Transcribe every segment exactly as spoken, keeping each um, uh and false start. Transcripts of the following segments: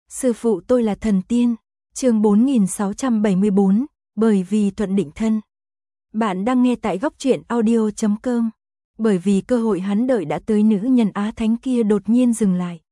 Sư phụ tôi là thần tiên. Chương bốn nghìn sáu trăm bảy mươi bốn, bởi vì thuận định thân. Bạn đang nghe tại góc truyện audio chấm com. Bởi vì cơ hội hắn đợi đã tới, nữ nhân Á Thánh kia đột nhiên dừng lại.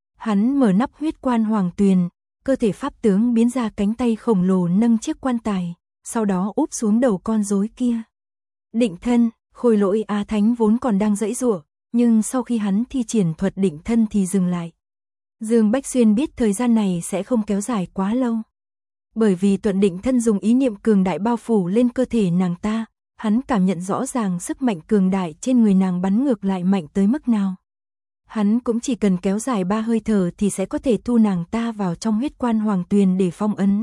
Hắn mở nắp huyết quan hoàng tuyền, cơ thể pháp tướng biến ra, cánh tay khổng lồ nâng chiếc quan tài, sau đó úp xuống đầu con rối kia. Định thân, Khôi Lỗi Á Thánh vốn còn đang giãy giụa, nhưng sau khi hắn thi triển thuật định thân thì dừng lại. Dương Bách Xuyên biết thời gian này sẽ không kéo dài quá lâu. Bởi vì thuận định thân dùng ý niệm cường đại bao phủ lên cơ thể nàng ta, hắn cảm nhận rõ ràng sức mạnh cường đại trên người nàng bắn ngược lại mạnh tới mức nào. Hắn cũng chỉ cần kéo dài ba hơi thở thì sẽ có thể thu nàng ta vào trong huyết quan hoàng tuyền để phong ấn.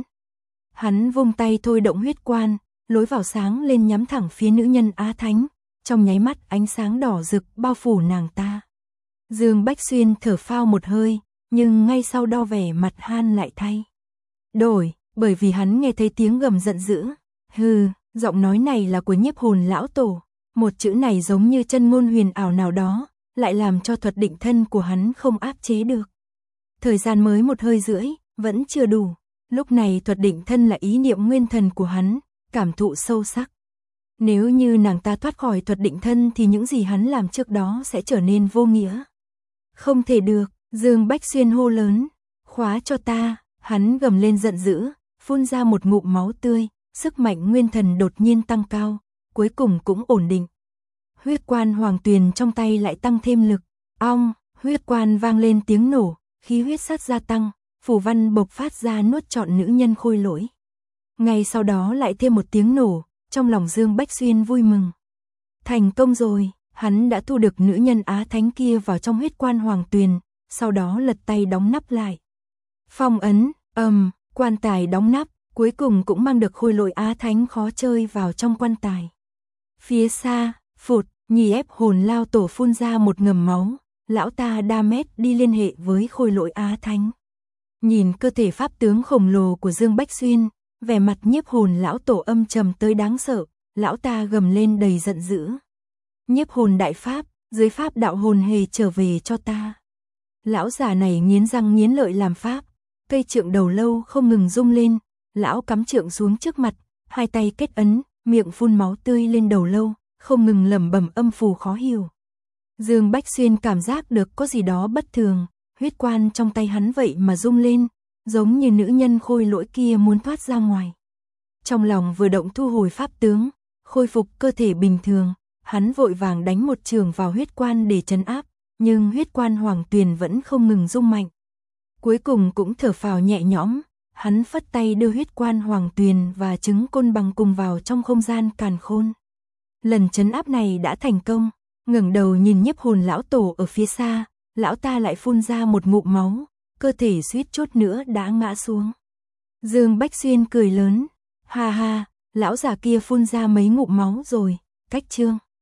Hắn vung tay thôi động huyết quan, lối vào sáng lên nhắm thẳng phía nữ nhân Á Thánh, trong nháy mắt ánh sáng đỏ rực bao phủ nàng ta. Dương Bách Xuyên thở phao một hơi, nhưng ngay sau đó vẻ mặt han lại thay đổi, bởi vì hắn nghe thấy tiếng gầm giận dữ. Hừ, giọng nói này là của Nhiếp Hồn lão tổ, một chữ này giống như chân ngôn huyền ảo nào đó, lại làm cho thuật định thân của hắn không áp chế được. Thời gian mới một hơi rưỡi, vẫn chưa đủ. Lúc này thuật định thân là ý niệm nguyên thần của hắn, cảm thụ sâu sắc. Nếu như nàng ta thoát khỏi thuật định thân thì những gì hắn làm trước đó sẽ trở nên vô nghĩa. Không thể được, Dương Bách Xuyên hô lớn, khóa cho ta, hắn gầm lên giận dữ, phun ra một ngụm máu tươi, sức mạnh nguyên thần đột nhiên tăng cao, cuối cùng cũng ổn định. Huyết quan hoàng tuyền trong tay lại tăng thêm lực, ong, huyết quan vang lên tiếng nổ, khí huyết sát gia tăng, phù văn bộc phát ra nuốt trọn nữ nhân Khôi Lỗi. Ngay sau đó lại thêm một tiếng nổ, trong lòng Dương Bách Xuyên vui mừng. Thành công rồi, hắn đã thu được nữ nhân Á Thánh kia vào trong huyết quan hoàng tuyền, sau đó lật tay đóng nắp lại. Phong ấn, ầm, um, quan tài đóng nắp, cuối cùng cũng mang được Khôi Lỗi Á Thánh khó chơi vào trong quan tài. Phía xa, phụt, nhì ép hồn lao tổ phun ra một ngầm máu, lão ta đa mét đi liên hệ với Khôi Lỗi Á Thánh. Nhìn cơ thể pháp tướng khổng lồ của Dương Bách Xuyên, vẻ mặt Nhiếp Hồn lão tổ âm trầm tới đáng sợ, lão ta gầm lên đầy giận dữ. Nhiếp hồn đại pháp, dưới pháp đạo hồn hề trở về cho ta. Lão già này nghiến răng nghiến lợi làm pháp, cây trượng đầu lâu không ngừng rung lên, lão cắm trượng xuống trước mặt, hai tay kết ấn, miệng phun máu tươi lên đầu lâu, không ngừng lẩm bẩm âm phù khó hiểu. Dương Bách Xuyên cảm giác được có gì đó bất thường, huyết quan trong tay hắn vậy mà rung lên, giống như nữ nhân Khôi Lỗi kia muốn thoát ra ngoài. Trong lòng vừa động thu hồi pháp tướng, khôi phục cơ thể bình thường, hắn vội vàng đánh một chưởng vào huyết quan để trấn áp, nhưng huyết quan hoàng tuyền vẫn không ngừng rung mạnh. Cuối cùng cũng thở phào nhẹ nhõm, hắn phất tay đưa huyết quan hoàng tuyền và trứng côn bằng cùng vào trong không gian càn khôn. Lần trấn áp này đã thành công, ngẩng đầu nhìn Nhiếp Hồn lão tổ ở phía xa, lão ta lại phun ra một ngụm máu, cơ thể suýt chút nữa đã ngã xuống. Dương Bách Xuyên cười lớn, ha ha, lão già kia phun ra mấy ngụm máu rồi, cách chương.